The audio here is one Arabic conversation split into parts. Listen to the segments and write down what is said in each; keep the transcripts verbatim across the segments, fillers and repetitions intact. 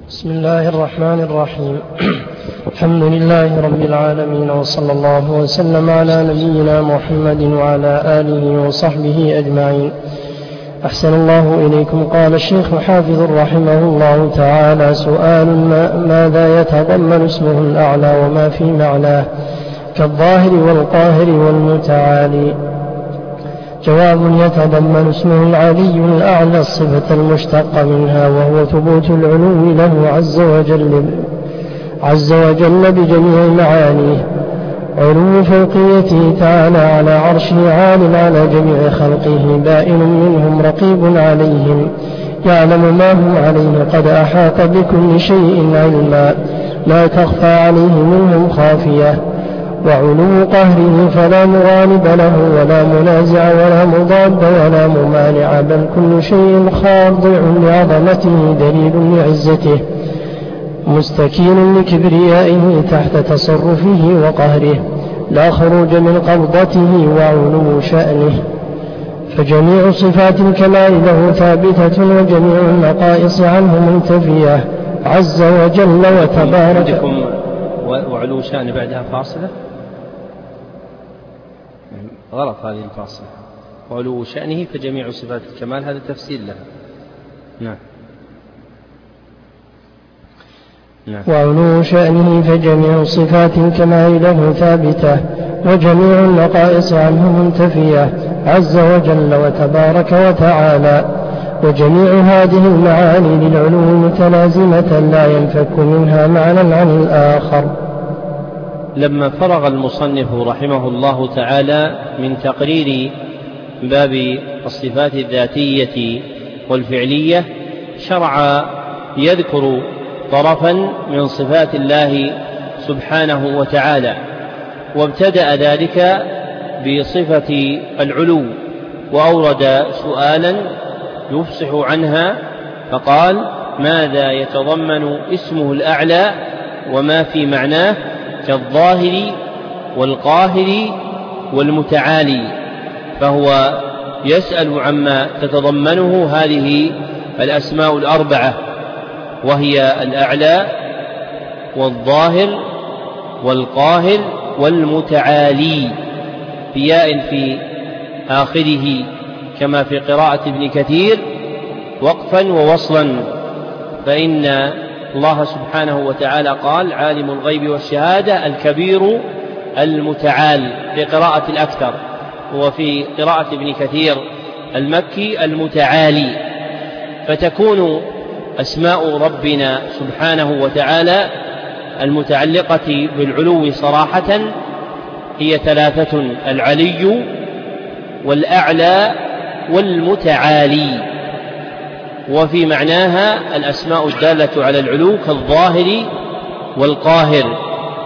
بسم الله الرحمن الرحيم. الحمد لله رب العالمين، وصلى الله وسلم على نبينا محمد وعلى آله وصحبه أجمعين. أحسن الله إليكم. قال الشيخ حافظ رحمه الله تعالى: سؤال: ماذا يتضمن اسمه الأعلى وما في معناه كالظاهر والقاهر والمتعالي؟ جواب: يتضمن اسمه العلي الأعلى الصفة المشتقة منها، وهو ثبوت العلو له عز وجل عز وجل بجميع معانيه. علو فوقيته تعالى على عرشه، عال على جميع خلقه، بائن منهم رقيب عليهم، يعلم ما هم عليه، قد أحاط بكل شيء علما، لا تخفى عليه منهم خافية. وعلو قهره فلا مغالب له ولا منازع ولا مضاد ولا ممانع، بل كل شيء خاضع لعظمته دليل لعزته، مستكين لكبريائه تحت تصرفه وقهره، لا خروج من قبضته وعلو شأنه. فجميع صفات الكمال له ثابتة، وجميع النقائص عنه منتفية، عز وجل وتبارك. وعلو شأن بعدها فاصلة، غلط هذه الفاصلة. وعلو شأنه فجميع صفات الكمال، هذا تفسير لها. نعم. نعم. وعلو شأنه فجميع صفات الكمال له ثابتة، وجميع النقائص عنه منتفية، عز وجل وتبارك وتعالى. وجميع هذه المعاني للعلو متلازمة، لا ينفك منها معنى عن الآخر. لما فرغ المصنف رحمه الله تعالى من تقرير باب الصفات الذاتية والفعلية، شرع يذكر طرفا من صفات الله سبحانه وتعالى، وابتدأ ذلك بصفة العلو، وأورد سؤالا يفصح عنها، فقال: ماذا يتضمن اسمه الأعلى وما في معناه كالظاهر والقاهر والمتعالي. فهو يسأل عما تتضمنه هذه الأسماء الأربعة، وهي الأعلى والظاهر والقاهر والمتعالي، بياء في آخره كما في قراءة ابن كثير، وقفا ووصلا، فإن الله سبحانه وتعالى قال: عالم الغيب والشهادة الكبير المتعال في قراءة الأكثر، وفي قراءة ابن كثير المكي المتعالي. فتكون أسماء ربنا سبحانه وتعالى المتعلقة بالعلو صراحة هي ثلاثة: العلي والأعلى والمتعالي. وفي معناها الأسماء الدالة على العلو كالظاهر والقاهر،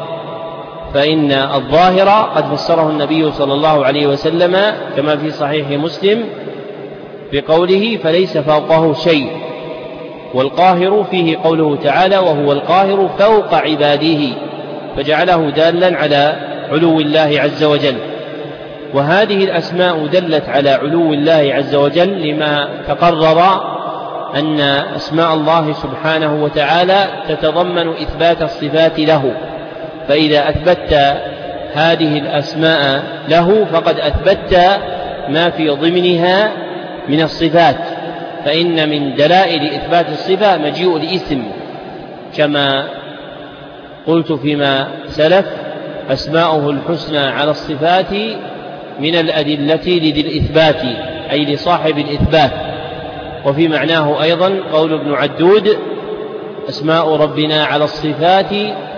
فإن الظاهر قد فسره النبي صلى الله عليه وسلم كما في صحيح مسلم بقوله: فليس فوقه شيء. والقاهر فيه قوله تعالى: وهو القاهر فوق عباده، فجعله دالا على علو الله عز وجل. وهذه الأسماء دلت على علو الله عز وجل لما تقرر أن أسماء الله سبحانه وتعالى تتضمن إثبات الصفات له، فإذا أثبت هذه الأسماء له فقد أثبت ما في ضمنها من الصفات، فإن من دلائل إثبات الصفة مجيء الاسم، كما قلت فيما سلف: أسماؤه الحسنى على الصفات من الأدلة لذي الإثبات، أي لصاحب الإثبات. وفي معناه أيضا قول ابن عدود: أسماء ربنا على الصفات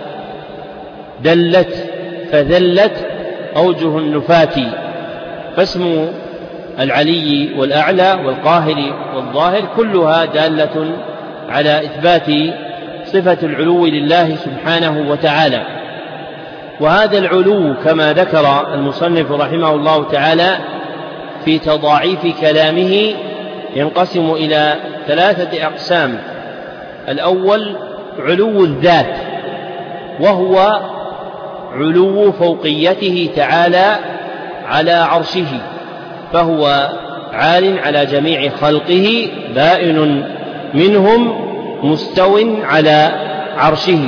دلت فذلت أوجه النفات. فاسم العلي والأعلى والقاهر والظاهر كلها دالة على إثبات صفة العلو لله سبحانه وتعالى. وهذا العلو كما ذكر المصنف رحمه الله تعالى في تضاعيف كلامه ينقسم إلى ثلاثة أقسام. الأول علو الذات، وهو علو فوقيته تعالى على عرشه، فهو عال على جميع خلقه، بائن منهم مستو على عرشه.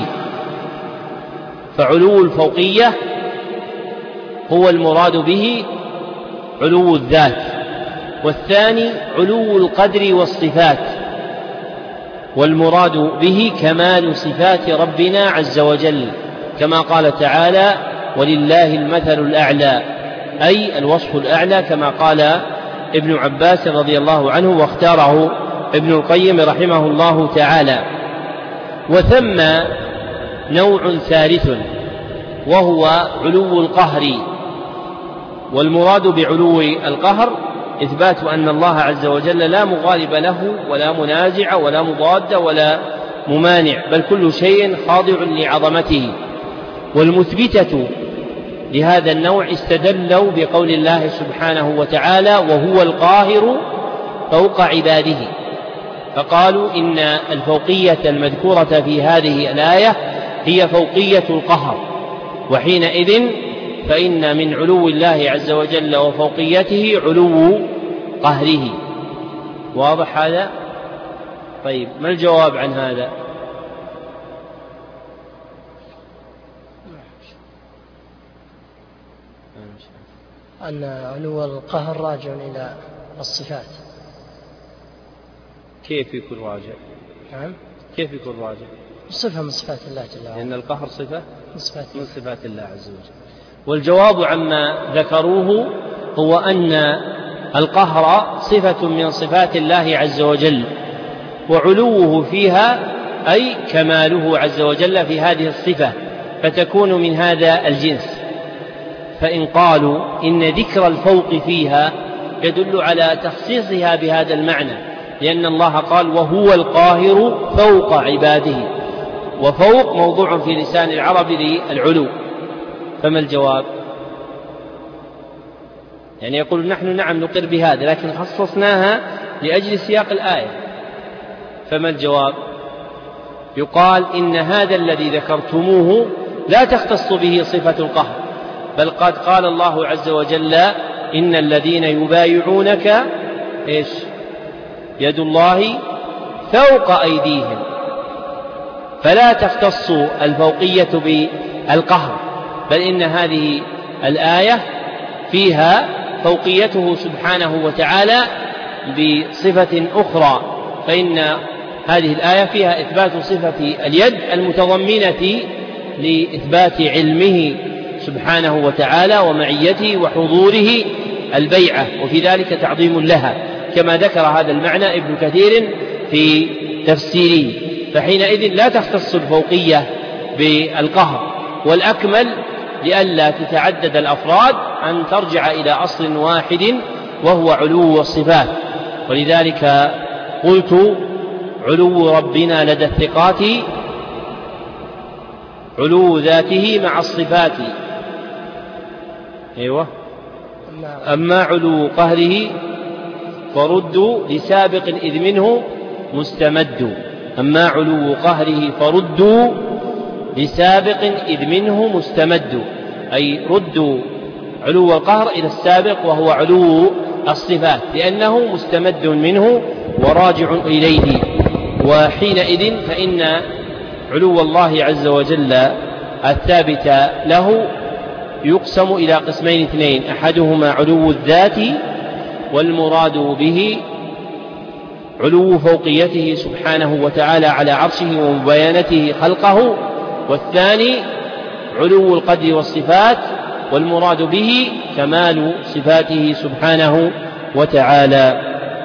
فعلو الفوقية هو المراد به علو الذات، والثاني علو القدر والصفات، والمراد به كمال صفات ربنا عز وجل، كما قال تعالى: ولله المثل الأعلى، أي الوصف الأعلى، كما قال ابن عباس رضي الله عنه، واختاره ابن القيم رحمه الله تعالى. وثم نوع ثالث وهو علو القهر، والمراد بعلو القهر إثبات أن الله عز وجل لا مغالب له ولا منازع ولا مضاد ولا ممانع، بل كل شيء خاضع لعظمته. والمثبتة لهذا النوع استدلوا بقول الله سبحانه وتعالى: وهو القاهر فوق عباده، فقالوا إن الفوقية المذكورة في هذه الآية هي فوقية القهر، وحينئذ فإن من علو الله عز وجل وفوقيته علو قهره. واضح هذا؟ طيب، ما الجواب عن هذا؟ أن علو القهر راجع إلى الصفات. كيف يكون راجع؟ نعم، كيف يكون راجع؟ صفة من صفات الله جل وعلا، لأن القهر صفة من صفات, من صفات الله عز وجل. والجواب عما ذكروه هو أن القهر صفة من صفات الله عز وجل، وعلوه فيها أي كماله عز وجل في هذه الصفة، فتكون من هذا الجنس. فإن قالوا إن ذكر الفوق فيها يدل على تخصيصها بهذا المعنى، لأن الله قال: وهو القاهر فوق عباده، وفوق موضوع في لسان العرب للعلو. فما الجواب؟ يعني يقول نحن نعم نقر بهذا، لكن خصصناها لأجل سياق الآية. فما الجواب؟ يقال إن هذا الذي ذكرتموه لا تختص به صفة القهر، بل قد قال الله عز وجل: إن الذين يبايعونك إيش؟ يد الله فوق أيديهم، فلا تختص الفوقية بالقهر، بل إن هذه الآية فيها فوقيته سبحانه وتعالى بصفة أخرى، فإن هذه الآية فيها إثبات صفة اليد المتضمنة لإثبات علمه سبحانه وتعالى ومعيته وحضوره البيعة، وفي ذلك تعظيم لها، كما ذكر هذا المعنى ابن كثير في تفسيره. فحينئذ لا تختص الفوقية بالقهر، والأكمل لئلا تتعدد الأفراد أن ترجع إلى أصل واحد وهو علو الصفات. ولذلك قلت: علو ربنا لدى الثقات علو ذاته مع الصفات. أيوة. أما علو قهره فرد لسابق إذ منه مستمد. أما علو قهره فرد لسابق إذ منه مستمد، أي ردوا علو القهر إلى السابق وهو علو الصفات، لأنه مستمد منه وراجع إليه. وحينئذ فإن علو الله عز وجل الثابت له يقسم إلى قسمين اثنين: أحدهما علو الذات، والمراد به علو فوقيته سبحانه وتعالى على عرشه ومباينته خلقه، والثاني علو القدر والصفات، والمراد به كمال صفاته سبحانه وتعالى.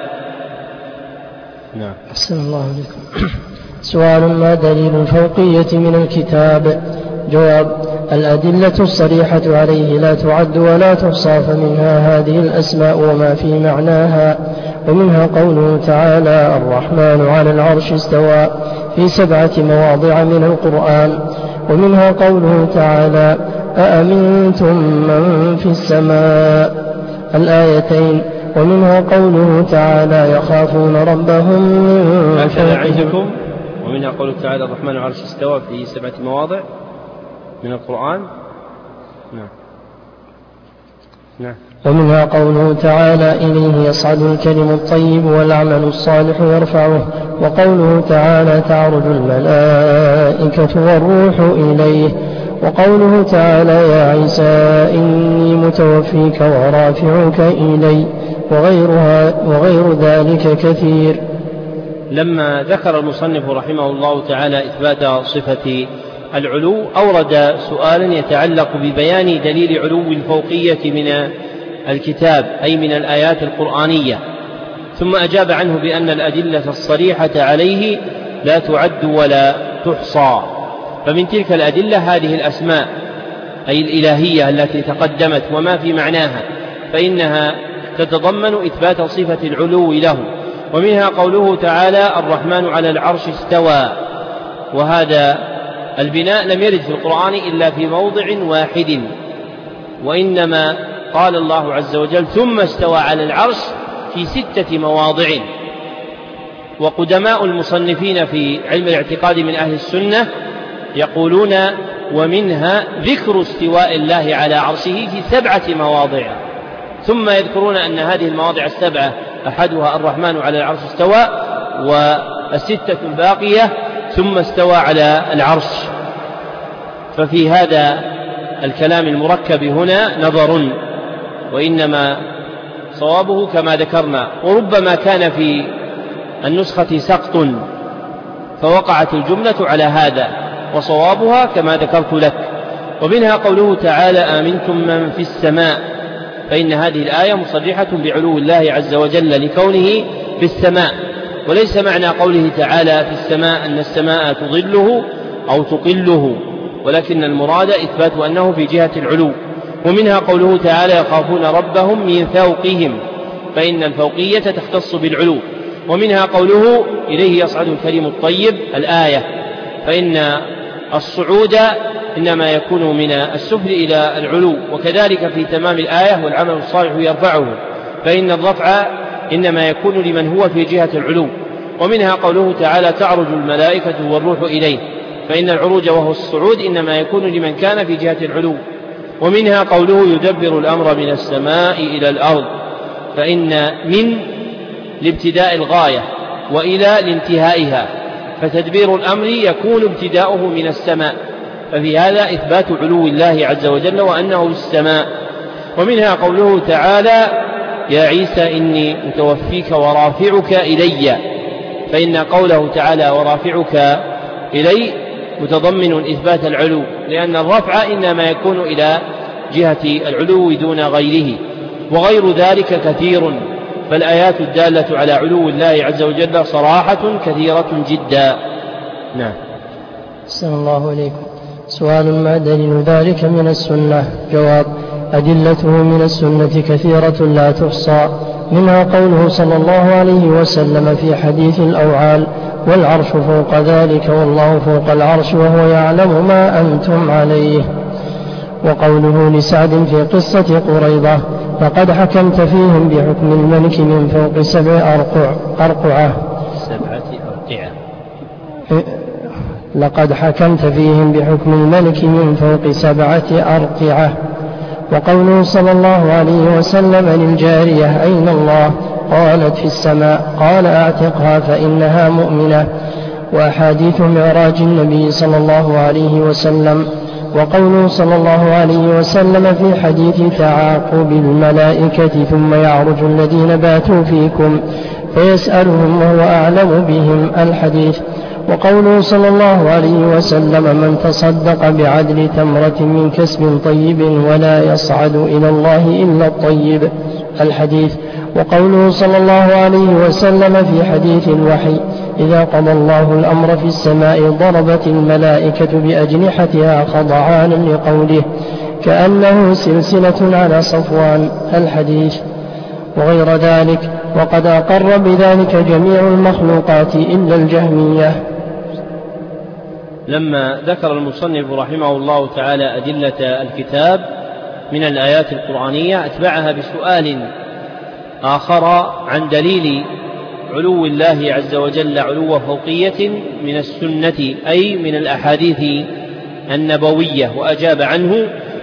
نعم. أحسن الله عليكم. سؤال: ما دليل الفوقية من الكتاب؟ جواب: الأدلة الصريحة عليه لا تعد ولا تحصى، فمنها هذه الأسماء وما في معناها، ومنها قوله تعالى: الرحمن على العرش استوى، في سبعة مواضع من القرآن. ومنها قوله تعالى: أأمنتم من في السماء، الآيتين. ومنها قوله تعالى: يخافون ربهم من فوقهم. ومنها قوله تعالى: الرحمن على العرش استوى، في سبعة مواضع من القرآن. نعم. نعم. ومنها قوله تعالى إليه يصعد الكلم الطيب والعمل الصالح يرفعه، وقوله تعالى تعرج الملائكة والروح إليه، وقوله تعالى يا عيسى إني متوفيك ورافعك إلي، وغيرها وغير ذلك كثير. لما ذكر المصنف رحمه الله تعالى إثبات صفة العلو أورد سؤالا يتعلق ببيان دليل علو الفوقية من الكتاب أي من الآيات القرآنية، ثم أجاب عنه بأن الأدلة الصريحة عليه لا تعد ولا تحصى، فمن تلك الأدلة هذه الأسماء أي الإلهية التي تقدمت وما في معناها، فإنها تتضمن إثبات صفة العلو له. ومنها قوله تعالى الرحمن على العرش استوى، وهذا البناء لم يرد في القرآن إلا في موضع واحد، وإنما قال الله عز وجل ثم استوى على العرش في ستة مواضع. وقدماء المصنفين في علم الاعتقاد من أهل السنة يقولون ومنها ذكر استواء الله على عرشه في سبعة مواضع، ثم يذكرون أن هذه المواضع السبعة أحدها الرحمن على العرش استوى، والستة الباقية ثم استوى على العرش. ففي هذا الكلام المركب هنا نظر، وإنما صوابه كما ذكرنا، وربما كان في النسخة سقط فوقعت الجملة على هذا، وصوابها كما ذكرت لك. ومنها قوله تعالى آمنتم من في السماء، فإن هذه الآية مصرحة بعلو الله عز وجل لكونه في السماء، وليس معنى قوله تعالى في السماء أن السماء تظله أو تقله، ولكن المراد إثبات أنه في جهة العلو. ومنها قوله تعالى يخافون ربهم من فوقهم، فإن الفوقية تختص بالعلو. ومنها قوله إليه يصعد الكلم الطيب الآية، فإن الصعود إنما يكون من السفل إلى العلو، وكذلك في تمام الآية والعمل الصالح يرفعه، فإن الرفع إنما يكون لمن هو في جهة العلو. ومنها قوله تعالى تعرج الملائكة والروح إليه، فإن العروج وهو الصعود إنما يكون لمن كان في جهة العلو. ومنها قوله يدبر الأمر من السماء إلى الأرض، فإن من لابتداء الغاية وإلى لانتهائها، فتدبير الأمر يكون ابتداؤه من السماء، ففي هذا إثبات علو الله عز وجل وأنه في السماء. ومنها قوله تعالى يا عيسى إني متوفيك ورافعك إلي، فإن قوله تعالى ورافعك إلي متضمن إثبات العلو، لأن الرفع إنما يكون إلى جهة العلو دون غيره. وغير ذلك كثير، فالآيات الدالة على علو الله عز وجل صراحة كثيرة جدا. نعم. أحسن الله إليكم. سؤال ما دليل ذلك من السنة؟ جواب: أدلته من السنة كثيرة لا تحصى، منها قوله صلى الله عليه وسلم في حديث الأوعال: والعرش فوق ذلك والله فوق العرش وهو يعلم ما أنتم عليه. وقوله لسعد في قصة قريضة: لقد حكمت فيهم بحكم الملك من فوق سبع أرقع أرقعة سبعة أرقعة لقد حكمت فيهم بحكم الملك من فوق سبعة أرقعة. وقوله صلى الله عليه وسلم للجارية: أين الله؟ قالت: في السماء. قال: أعتقها فإنها مؤمنة. وأحاديث معراج النبي صلى الله عليه وسلم. وقوله صلى الله عليه وسلم في حديث تعاقب الملائكة: ثم يعرج الذين باتوا فيكم فيسألهم وهو أعلم بهم، الحديث. وقوله صلى الله عليه وسلم: من تصدق بعدل تمرة من كسب طيب ولا يصعد إلى الله إلا الطيب، الحديث. وقوله صلى الله عليه وسلم في حديث الوحي: إذا قضى الله الأمر في السماء ضربت الملائكة بأجنحتها خضعانا لقوله كأنه سلسلة على صفوان، الحديث. وغير ذلك، وقد أقر بذلك جميع المخلوقات إلا الجهمية. لما ذكر المصنف رحمه الله تعالى أدلة الكتاب من الآيات القرآنية أتبعها بسؤال آخر عن دليل علو الله عز وجل علو فوقية من السنة أي من الأحاديث النبوية، وأجاب عنه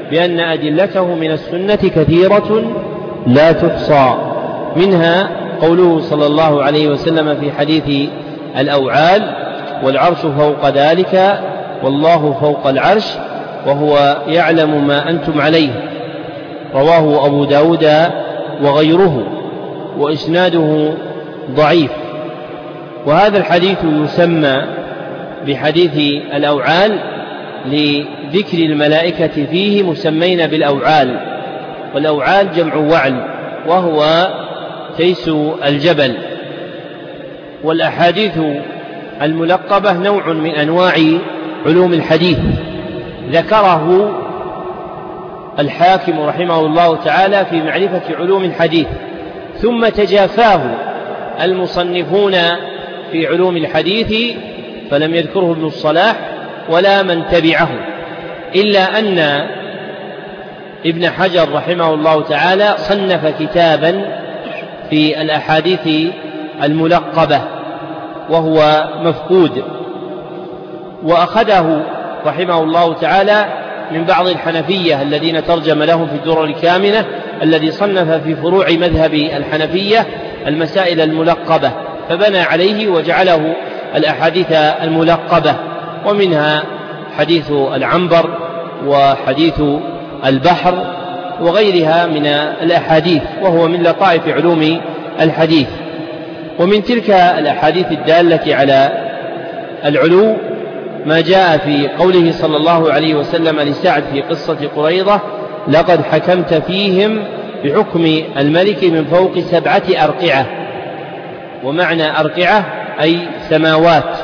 بأن أدلته من السنة كثيرة لا تحصى، منها قوله صلى الله عليه وسلم في حديث الأوعال: والعرش فوق ذلك والله فوق العرش وهو يعلم ما أنتم عليه، رواه أبو داود وغيره، وإسناده ضعيف. وهذا الحديث يسمى بحديث الأوعال لذكر الملائكة فيه مسمين بالأوعال، والأوعال جمع وعل وهو تيس الجبل. والأحاديث الملقبة نوع من أنواع علوم الحديث ذكره الحاكم رحمه الله تعالى في معرفة علوم الحديث، ثم تجافاه المصنفون في علوم الحديث فلم يذكره ابن الصلاح ولا من تبعه، إلا أن ابن حجر رحمه الله تعالى صنف كتابا في الأحاديث الملقبة وهو مفقود، وأخذه رحمه الله تعالى من بعض الحنفية الذين ترجم لهم في الدرر الكامنة، الذي صنف في فروع مذهب الحنفية المسائل الملقبة، فبنى عليه وجعله الأحاديث الملقبة، ومنها حديث العنبر وحديث البحر وغيرها من الأحاديث، وهو من لطائف علوم الحديث. ومن تلك الأحاديث الدالة على العلو ما جاء في قوله صلى الله عليه وسلم لسعد في قصة قريضة: لقد حكمت فيهم بحكم الملك من فوق سبعة أرقعة. ومعنى أرقعة أي سماوات،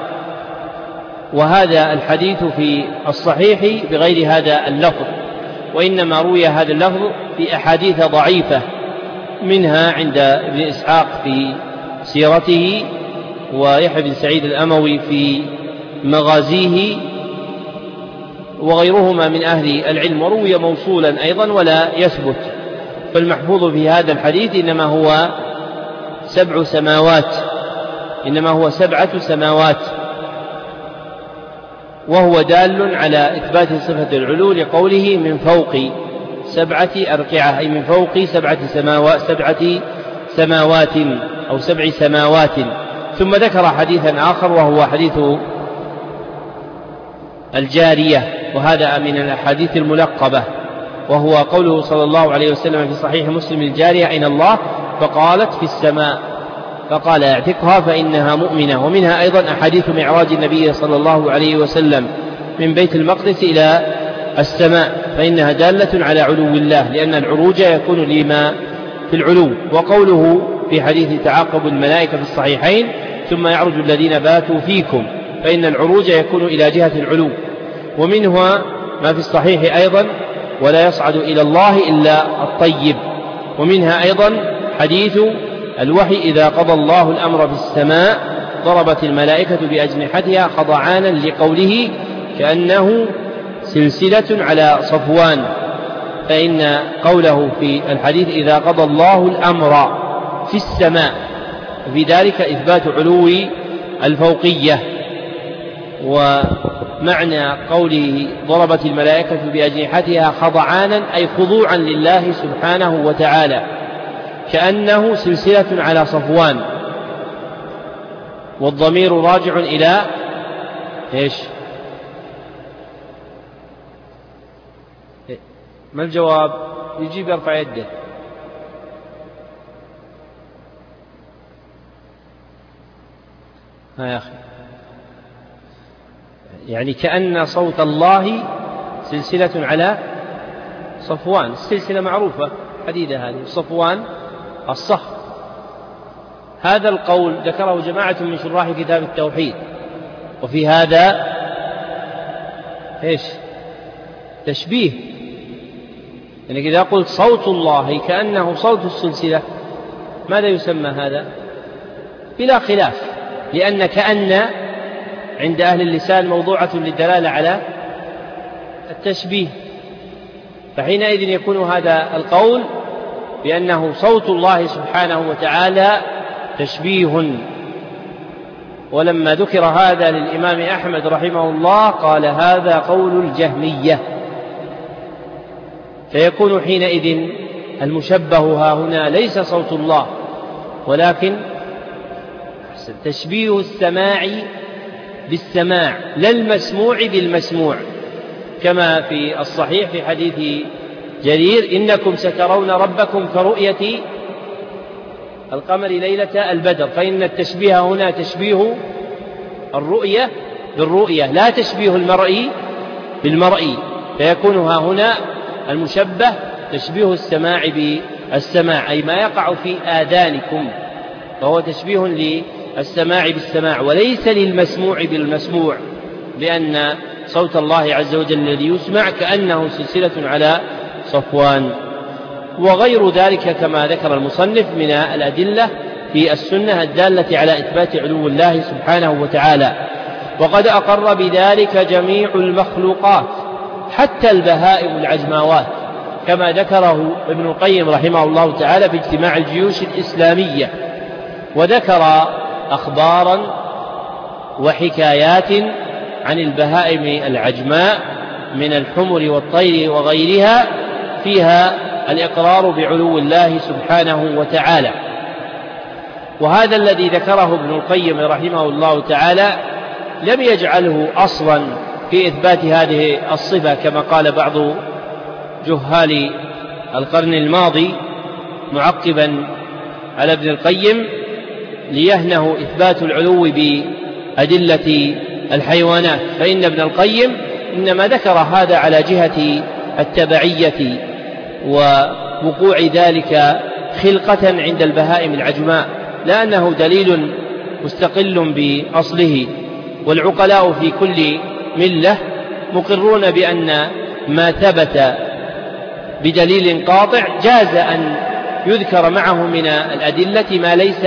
وهذا الحديث في الصحيح بغير هذا اللفظ، وإنما روي هذا اللفظ في أحاديث ضعيفة، منها عند ابن إسحاق في سيرته، ويحيى بن سعيد الأموي في مغازيه، وغيرهما من أهل العلم، وروي موصولا أيضا ولا يثبت. فالمحفوظ في هذا الحديث إنما هو سبع سماوات، إنما هو سبعة سماوات، وهو دال على إثبات صفة العلو لقوله من فوق سبعة أرقعة، أي من فوق سبعة سماوات, سبعة سماوات أو سبع سماوات. ثم ذكر حديثا آخر وهو حديث الجارية، وهذا من الأحاديث الملقبة، وهو قوله صلى الله عليه وسلم في صحيح مسلم: الجارية أين الله؟ فقالت: في السماء، فقال: اعتقها فإنها مؤمنة. ومنها أيضا أحاديث معراج النبي صلى الله عليه وسلم من بيت المقدس إلى السماء، فإنها دالة على علو الله، لأن العروج يكون لما في العلو. وقوله في حديث تعاقب الملائكة في الصحيحين: ثم يعرج الذين باتوا فيكم، فإن العروج يكون إلى جهة العلو. ومنها ما في الصحيح أيضا: ولا يصعد إلى الله إلا الطيب. ومنها أيضا حديث الوحي: إذا قضى الله الأمر في السماء ضربت الملائكة بأجنحتها خضعانا لقوله كأنه سلسلة على صفوان، فإن قوله في الحديث: إذا قضى الله الأمر في السماء، في ذلك إثبات علو الفوقية. ومعنى قوله ضربت الملائكة بأجنحتها خضعانا أي خضوعا لله سبحانه وتعالى، كأنه سلسلة على صفوان. والضمير راجع إلى إيش؟ ما الجواب؟ يجيب يرفع يده. ها يا أخي، يعني كأن صوت الله سلسلة على صفوان. السلسلة معروفة، حديدة هذه، صفوان الصخر. هذا القول ذكره جماعة من شراح كتاب التوحيد، وفي هذا إيش؟ تشبيه. يعني إذا قلت صوت الله كأنه صوت السلسلة، ماذا يسمى هذا؟ بلا خلاف، لأن كأن عند أهل اللسان موضوعة للدلالة على التشبيه، فحينئذ يكون هذا القول بأنه صوت الله سبحانه وتعالى تشبيه. ولما ذكر هذا للإمام أحمد رحمه الله قال: هذا قول الجهمية. فيكون حينئذ المشبه ها هنا ليس صوت الله، ولكن تشبيه السماع بالسماع، لا المسموع بالمسموع، كما في الصحيح في حديث جرير: إنكم سترون ربكم كرؤية القمر ليلة البدر. فإن التشبيه هنا تشبيه الرؤية بالرؤية، لا تشبيه المرئي بالمرئي، فيكون ها هنا المشبه تشبيه السماع بالسماع، أي ما يقع في آذانكم، فهو تشبيه للسماع بالسماع وليس للمسموع بالمسموع، لأن صوت الله عز وجل الذي يسمع كأنه سلسلة على صفوان. وغير ذلك كما ذكر المصنف من الأدلة في السنة الدالة على إثبات علو الله سبحانه وتعالى. وقد أقر بذلك جميع المخلوقات حتى البهائم العجماوات، كما ذكره ابن القيم رحمه الله تعالى في اجتماع الجيوش الإسلامية، وذكر أخبارا وحكايات عن البهائم العجماء من الحمر والطير وغيرها فيها الإقرار بعلو الله سبحانه وتعالى. وهذا الذي ذكره ابن القيم رحمه الله تعالى لم يجعله أصلا في إثبات هذه الصفة، كما قال بعض جهال القرن الماضي معقبا على ابن القيم ليهنه إثبات العلو بأدلة الحيوانات، فإن ابن القيم إنما ذكر هذا على جهة التبعية ووقوع ذلك خلقة عند البهائم العجماء، لا أنه دليل مستقل بأصله. والعقلاء في كل ملة مقرون بأن ما ثبت بدليل قاطع جاز أن يذكر معه من الأدلة ما ليس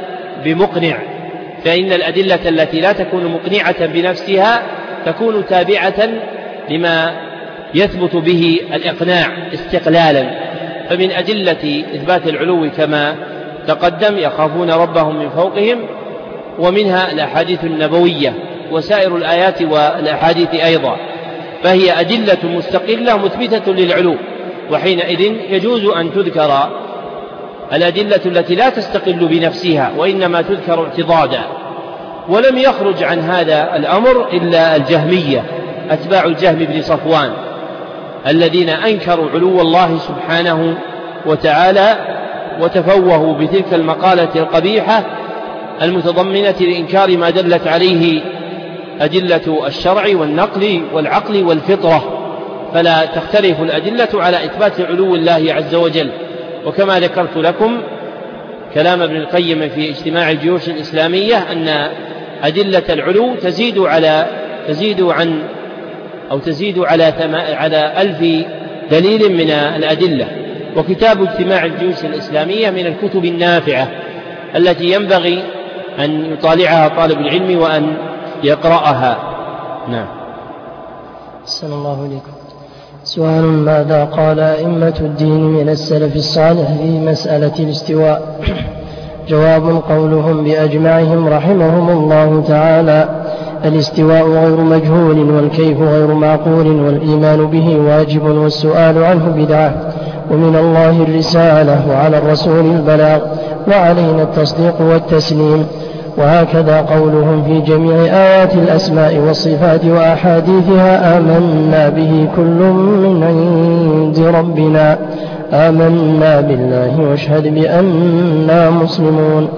بمقنع، فإن الأدلة التي لا تكون مقنعة بنفسها تكون تابعة لما يثبت به الإقناع استقلالا. فمن أدلة إثبات العلو كما تقدم: يخافون ربهم من فوقهم، ومنها الأحاديث النبوية وسائر الآيات والأحاديث أيضا، فهي أدلة مستقلة مثبتة للعلو، وحينئذ يجوز أن تذكر الأدلة التي لا تستقل بنفسها وإنما تذكر اعتضادا. ولم يخرج عن هذا الأمر إلا الجهمية أتباع الجهم بن صفوان، الذين أنكروا علو الله سبحانه وتعالى وتفوهوا بتلك المقالة القبيحة المتضمنة لإنكار ما دلت عليه أدلة الشرع والنقل والعقل والفطرة، فلا تختلف الأدلة على إثبات علو الله عز وجل. وكما ذكرت لكم كلام ابن القيم في اجتماع الجيوش الإسلامية أن أدلة العلو تزيد على تزيد عن أو تزيد على على ألف دليل من الأدلة. وكتاب اجتماع الجيوش الإسلامية من الكتب النافعة التي ينبغي أن يطالعها طالب العلم وأن يقرأها. نعم. أحسن الله إليكم. سؤال: ماذا قال أئمة الدين من السلف الصالح في مسألة الاستواء؟ جواب: قولهم بأجمعهم رحمهم الله تعالى: الاستواء غير مجهول، والكيف غير معقول، والإيمان به واجب، والسؤال عنه بدعة، ومن الله الرسالة، وعلى الرسول البلاغ، وعلينا التصديق والتسليم. وهكذا قولهم في جميع آيات الأسماء والصفات وأحاديثها: آمنا به كل من عند ربنا، آمنا بالله واشهد بأننا مسلمون.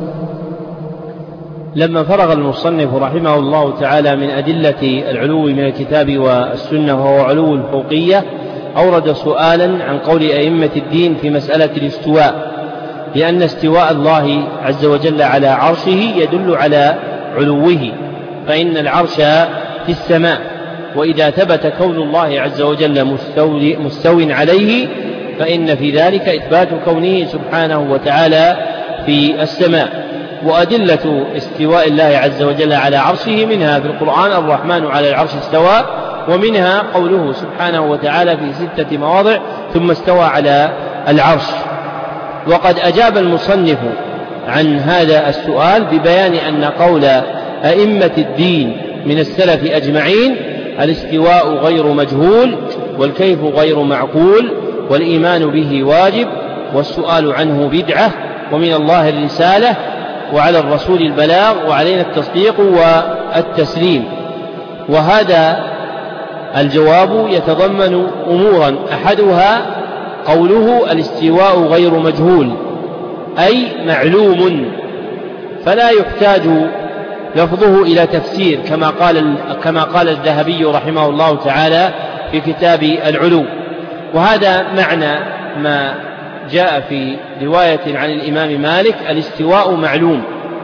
لما فرغ المصنف رحمه الله تعالى من أدلة العلو من الكتاب والسنة وهو علو الفوقية، أورد سؤالا عن قول أئمة الدين في مسألة الاستواء، لأن استواء الله عز وجل على عرشه يدل على علوه، فإن العرش في السماء، وإذا ثبت كون الله عز وجل مستو عليه فإن في ذلك إثبات كونه سبحانه وتعالى في السماء. وأدلة استواء الله عز وجل على عرشه منها في القرآن: الرحمن على العرش استوى، ومنها قوله سبحانه وتعالى في ستة مواضع: ثم استوى على العرش. وقد أجاب المصنف عن هذا السؤال ببيان أن قول أئمة الدين من السلف أجمعين: الاستواء غير مجهول، والكيف غير معقول، والإيمان به واجب، والسؤال عنه بدعة، ومن الله الرسالة، وعلى الرسول البلاغ، وعلينا التصديق والتسليم. وهذا الجواب يتضمن أمورا، أحدها قوله الاستواء غير مجهول، أي معلوم، فلا يحتاج لفظه إلى تفسير كما قال كما قال الذهبي رحمه الله تعالى في كتاب العلو. وهذا معنى ما جاء في رواية عن الإمام مالك: الاستواء معلوم.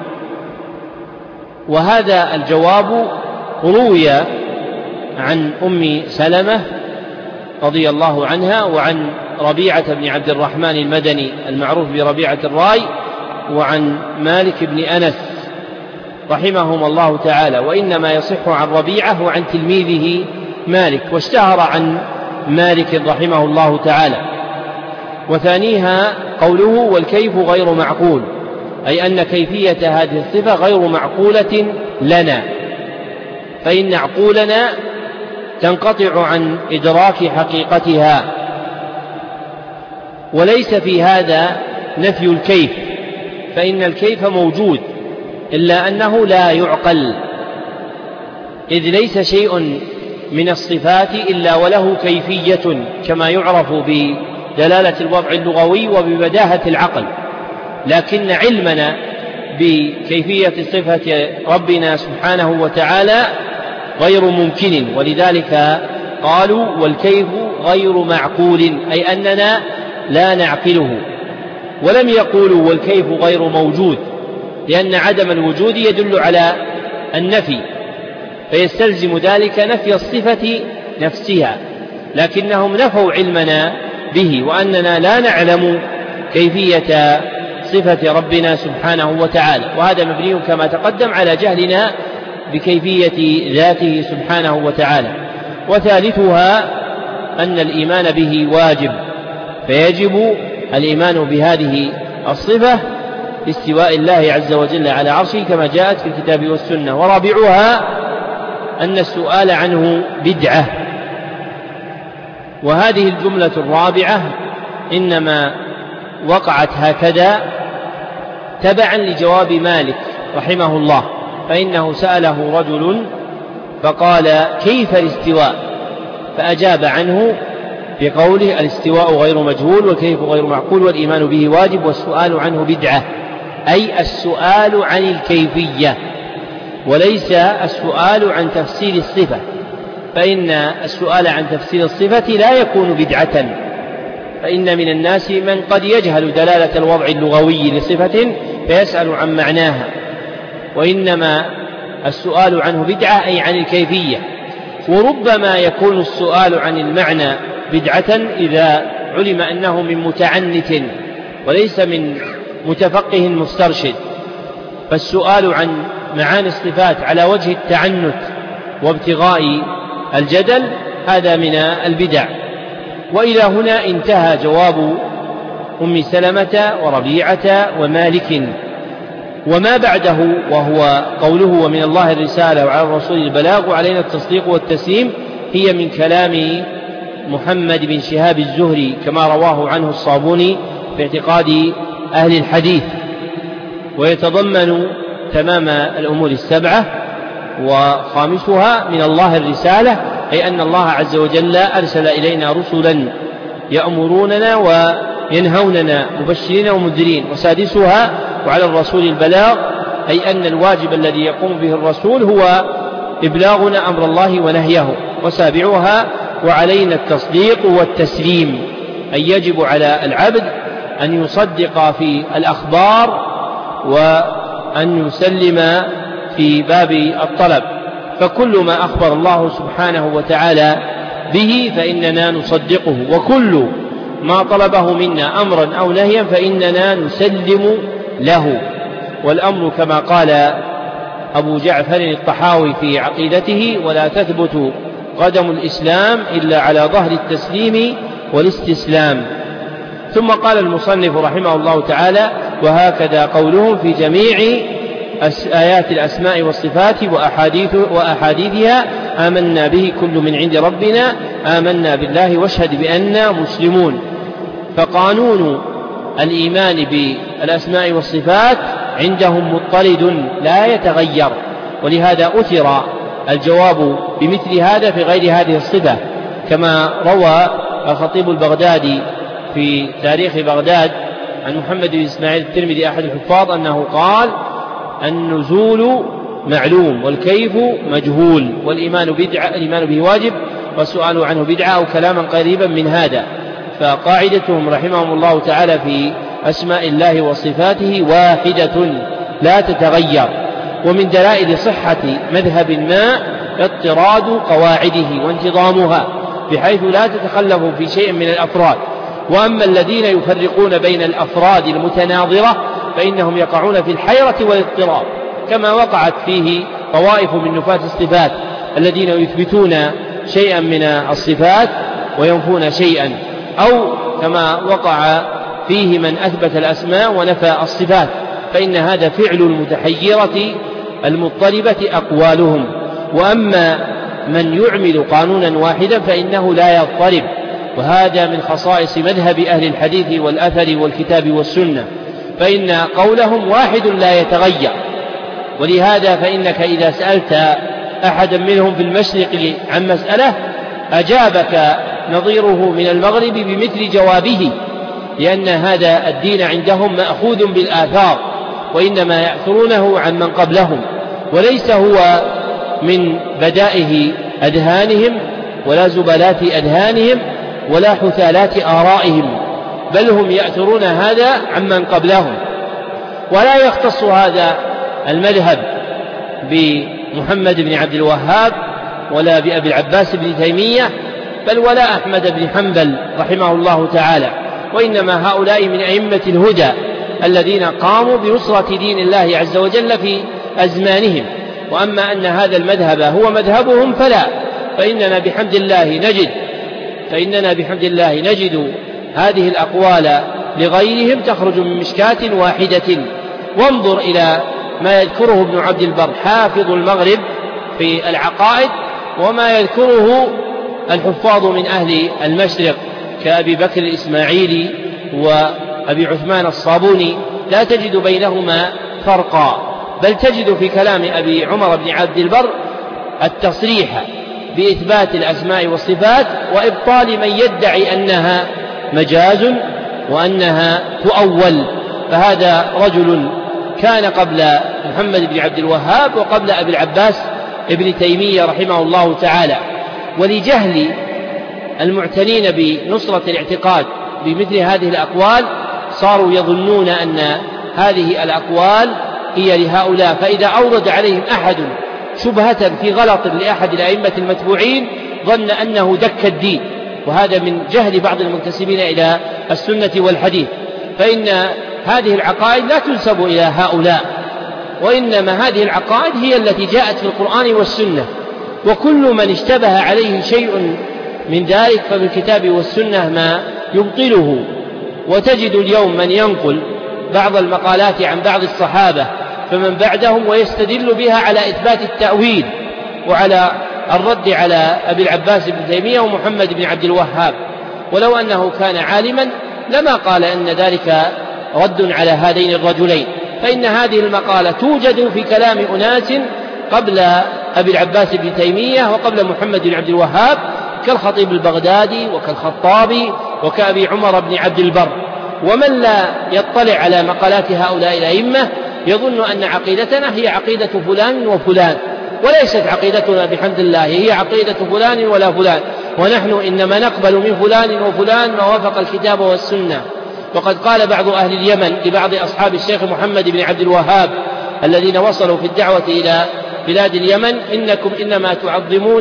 وهذا الجواب روي عن أم سلمة رضي الله عنها، وعن ربيعة بن عبد الرحمن المدني المعروف بربيعة الراي، وعن مالك بن أنس رحمهم الله تعالى، وإنما يصح عن ربيعة وعن تلميذه مالك، واشتهر عن مالك رحمه الله تعالى. وثانيها قوله: والكيف غير معقول، أي أن كيفية هذه الصفة غير معقولة لنا، فإن عقولنا تنقطع عن إدراك حقيقتها. وليس في هذا نفي الكيف، فإن الكيف موجود، إلا أنه لا يعقل، إذ ليس شيء من الصفات إلا وله كيفية، كما يعرف بدلالة الوضع اللغوي وببداهة العقل. لكن علمنا بكيفية صفة ربنا سبحانه وتعالى غير ممكن، ولذلك قالوا: والكيف غير معقول، أي أننا لا نعقله. ولم يقولوا: والكيف غير موجود، لأن عدم الوجود يدل على النفي، فيستلزم ذلك نفي الصفة نفسها، لكنهم نفوا علمنا به، وأننا لا نعلم كيفية صفة ربنا سبحانه وتعالى. وهذا مبني كما تقدم على جهلنا بكيفية ذاته سبحانه وتعالى. وثالثها أن الإيمان به واجب، فيجب الإيمان بهذه الصفة لاستواء الله عز وجل على عرشه كما جاءت في الكتاب والسنة. ورابعها أن السؤال عنه بدعة. وهذه الجملة الرابعة إنما وقعت هكذا تبعا لجواب مالك رحمه الله، فإنه سأله رجل فقال: كيف الاستواء؟ فأجاب عنه بقوله: الاستواء غير مجهول، والكيف غير معقول، والإيمان به واجب، والسؤال عنه بدعة، أي السؤال عن الكيفية، وليس السؤال عن تفسير الصفة، فإن السؤال عن تفسير الصفة لا يكون بدعة، فإن من الناس من قد يجهل دلالة الوضع اللغوي لصفة فيسأل عن معناها، وإنما السؤال عنه بدعة أي عن الكيفية. وربما يكون السؤال عن المعنى بدعة إذا علم أنه من متعنت وليس من متفقه مسترشد، فالسؤال عن معاني الصفات على وجه التعنت وابتغاء الجدل هذا من البدع. وإلى هنا انتهى جواب أم سلمة وربيعة ومالك. وما بعده وهو قوله: ومن الله الرسالة، وعلى الرسول البلاغ، وعلينا التصديق والتسليم، هي من كلام محمد بن شهاب الزهري كما رواه عنه الصابوني في اعتقاد أهل الحديث، ويتضمن تمام الأمور السبعة. وخامسها من الله الرسالة، أي أن الله عز وجل أرسل إلينا رسلا يأمروننا وينهوننا مبشرين ومنذرين. وسادسها وعلى الرسول البلاغ، أي أن الواجب الذي يقوم به الرسول هو إبلاغنا أمر الله ونهيه. وسابعها وعلينا التصديق والتسليم، أي يجب على العبد أن يصدق في الأخبار وأن يسلم في باب الطلب، فكل ما أخبر الله سبحانه وتعالى به فإننا نصدقه، وكل ما طلبه منا أمرا أو نهيا فإننا نسلم له. والأمر كما قال أبو جعفر الطحاوي في عقيدته: ولا تثبت قدم الإسلام إلا على ظهر التسليم والاستسلام. ثم قال المصنف رحمه الله تعالى: وهكذا قولهم في جميع آيات الأسماء والصفات وأحاديث وأحاديثها: آمنا به كل من عند ربنا، آمنا بالله واشهد بأننا مسلمون. فقانون الإيمان بالأسماء والصفات عندهم مضطرد لا يتغير، ولهذا أثر الجواب بمثل هذا في غير هذه الصفة، كما روى الخطيب البغدادي في تاريخ بغداد عن محمد بن إسماعيل الترمذي أحد الحفاظ أنه قال: النزول معلوم والكيف مجهول والإيمان بدعة، الإيمان به واجب والسؤال عنه بدعة، أو كلاما قريبا من هذا. فقاعدتهم رحمهم الله تعالى في أسماء الله وصفاته واحدة لا تتغير. ومن دلائل صحة مذهب ما اضطراد قواعده وانتظامها بحيث لا تتخلف في شيء من الأفراد. وأما الذين يفرقون بين الأفراد المتناظرة فإنهم يقعون في الحيرة والاضطراب، كما وقعت فيه طوائف من نفاة الصفات الذين يثبتون شيئا من الصفات وينفون شيئا، أو كما وقع فيه من أثبت الأسماء ونفى الصفات، فإن هذا فعل المتحيرة المضطربة أقوالهم. وأما من يعمل قانونا واحدا فإنه لا يضطرب، وهذا من خصائص مذهب أهل الحديث والأثر والكتاب والسنة، فإن قولهم واحد لا يتغير. ولهذا فإنك إذا سألت أحدا منهم في المشرق عن مسألة أجابك نظيره من المغرب بمثل جوابه، لأن هذا الدين عندهم مأخوذ بالآثار، وإنما يأثرونه عن من قبلهم، وليس هو من بدائه أذهانهم ولا زبلات أذهانهم ولا حثالات آرائهم، بل هم يأثرون هذا عن من قبلهم. ولا يختص هذا المذهب بمحمد بن عبد الوهاب ولا بأبي العباس بن تيمية، بل ولا أحمد بن حنبل رحمه الله تعالى، وإنما هؤلاء من أئمة الهدى الذين قاموا بنصرة دين الله عز وجل في أزمانهم. وأما أن هذا المذهب هو مذهبهم فلا، فإننا بحمد الله نجد فإننا بحمد الله نجد هذه الأقوال لغيرهم تخرج من مشكاة واحدة. وانظر إلى ما يذكره ابن عبد البر حافظ المغرب في العقائد، وما يذكره الحفاظ من أهل المشرق كأبي بكر الإسماعيلي وأبي عثمان الصابوني، لا تجد بينهما فرقا، بل تجد في كلام أبي عمر بن عبد البر التصريح بإثبات الأسماء والصفات وإبطال من يدعي أنها مجاز وأنها تؤول. فهذا رجل كان قبل محمد بن عبد الوهاب وقبل أبي العباس ابن تيمية رحمه الله تعالى. ولجهل المعتنين بنصرة الاعتقاد بمثل هذه الأقوال صاروا يظنون أن هذه الأقوال هي لهؤلاء، فإذا أورد عليهم أحد شبهة في غلط لأحد الأئمة المتبوعين ظن أنه دك الدين، وهذا من جهل بعض المنتسبين إلى السنة والحديث. فإن هذه العقائد لا تنسب إلى هؤلاء، وإنما هذه العقائد هي التي جاءت في القرآن والسنة، وكل من اشتبه عليه شيء من ذلك فبالكتاب والسنة ما يبطله. وتجد اليوم من ينقل بعض المقالات عن بعض الصحابة فمن بعدهم ويستدل بها على إثبات التأويل وعلى الرد على أبي العباس بن تيمية ومحمد بن عبد الوهاب، ولو أنه كان عالما لما قال أن ذلك رد على هذين الرجلين. فإن هذه المقالة توجد في كلام أناس قبل أبي العباس بن تيمية وقبل محمد بن عبد الوهاب كالخطيب البغدادي وكالخطابي وكأبي عمر بن عبد البر. ومن لا يطلع على مقالات هؤلاء الأئمة يظن أن عقيدتنا هي عقيدة فلان وفلان، وليست عقيدتنا بحمد الله هي عقيدة فلان ولا فلان، ونحن إنما نقبل من فلان وفلان ما وافق الكتاب والسنة. وقد قال بعض أهل اليمن لبعض أصحاب الشيخ محمد بن عبد الوهاب الذين وصلوا في الدعوة إلى بلاد اليمن: إنكم إنما تعظمون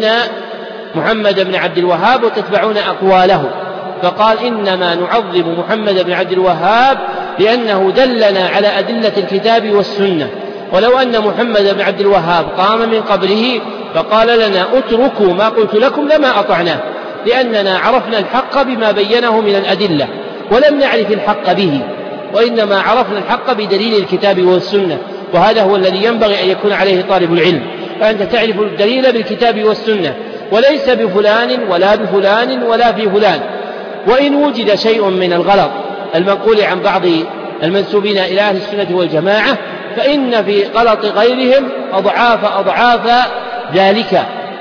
محمد بن عبد الوهاب وتتبعون أقواله. فقال: إنما نعظم محمد بن عبد الوهاب لأنه دلنا على أدلة الكتاب والسنة، ولو أن محمد بن عبد الوهاب قام من قبله فقال لنا اتركوا ما قلت لكم لما أطعناه، لأننا عرفنا الحق بما بينه من الأدلة ولم نعرف الحق به، وإنما عرفنا الحق بدليل الكتاب والسنة، وهذا هو الذي ينبغي أن يكون عليه طالب العلم، فأنت تعرف الدليل بالكتاب والسنة وليس بفلان ولا بفلان ولا في فلان. وإن وجد شيء من الغلط المنقول عن بعض المنسوبين إلى أهل السنة والجماعة فإن في غلط غيرهم أضعاف أضعاف ذلك.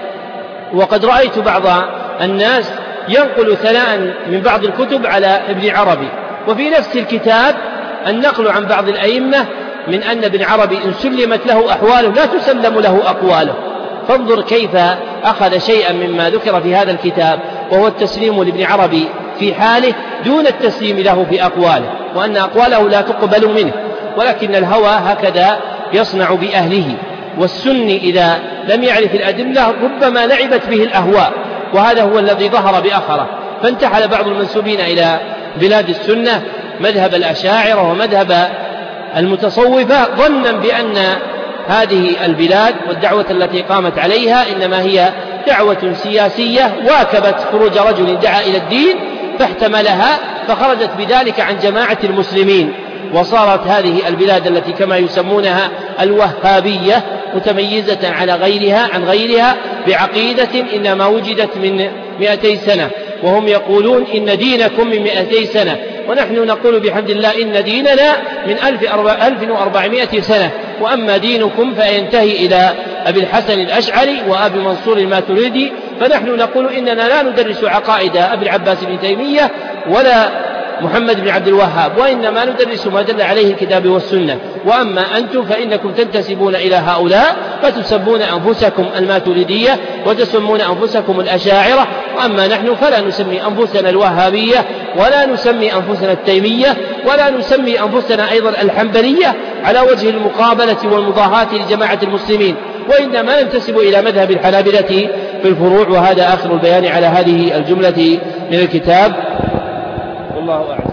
وقد رأيت بعض الناس ينقل ثناء من بعض الكتب على ابن عربي، وفي نفس الكتاب النقل عن بعض الأئمة من أن ابن عربي إن سلمت له أحواله لا تسلم له أقواله. فانظر كيف أخذ شيئا مما ذكر في هذا الكتاب وهو التسليم لابن عربي في حاله دون التسليم له في أقواله، وأن أقواله لا تقبل منه، ولكن الهوى هكذا يصنع بأهله. والسني إذا لم يعرف الأدلة ربما لعبت به الأهواء، وهذا هو الذي ظهر بأخره. فانتحل بعض المنسوبين إلى بلاد السنة مذهب الأشاعرة ومذهب المتصوفة ظنا بأن هذه البلاد والدعوة التي قامت عليها إنما هي دعوة سياسية واكبت خروج رجل دعا إلى الدين فاحتملها فخرجت بذلك عن جماعة المسلمين، وصارت هذه البلاد التي كما يسمونها الوهابية متميزة على غيرها عن غيرها بعقيدة إنما وجدت من مئتي سنة، وهم يقولون إن دينكم من مئتي سنة، ونحن نقول بحمد الله إن ديننا من ألف وأربعمائة سنة، وأما دينكم فينتهي إلى أبي الحسن الأشعري وأبي منصور الماتريدي، فنحن نقول إننا لا ندرس عقائد أبي العباس بن تيمية ولا محمد بن عبد الوهاب، وإنما ندرس ما دل عليه الكتاب والسنة. وأما أنتم فإنكم تنتسبون إلى هؤلاء فتسمون أنفسكم الماتريدية وتسمون أنفسكم الأشاعرة، وأما نحن فلا نسمي أنفسنا الوهابية ولا نسمي أنفسنا التيمية ولا نسمي أنفسنا أيضا الحنبلية على وجه المقابلة والمضاهاة لجماعة المسلمين، وإنما ننتسب إلى مذهب الحنابلة في الفروع. وهذا آخر البيان على هذه الجملة من الكتاب، والله أعلم.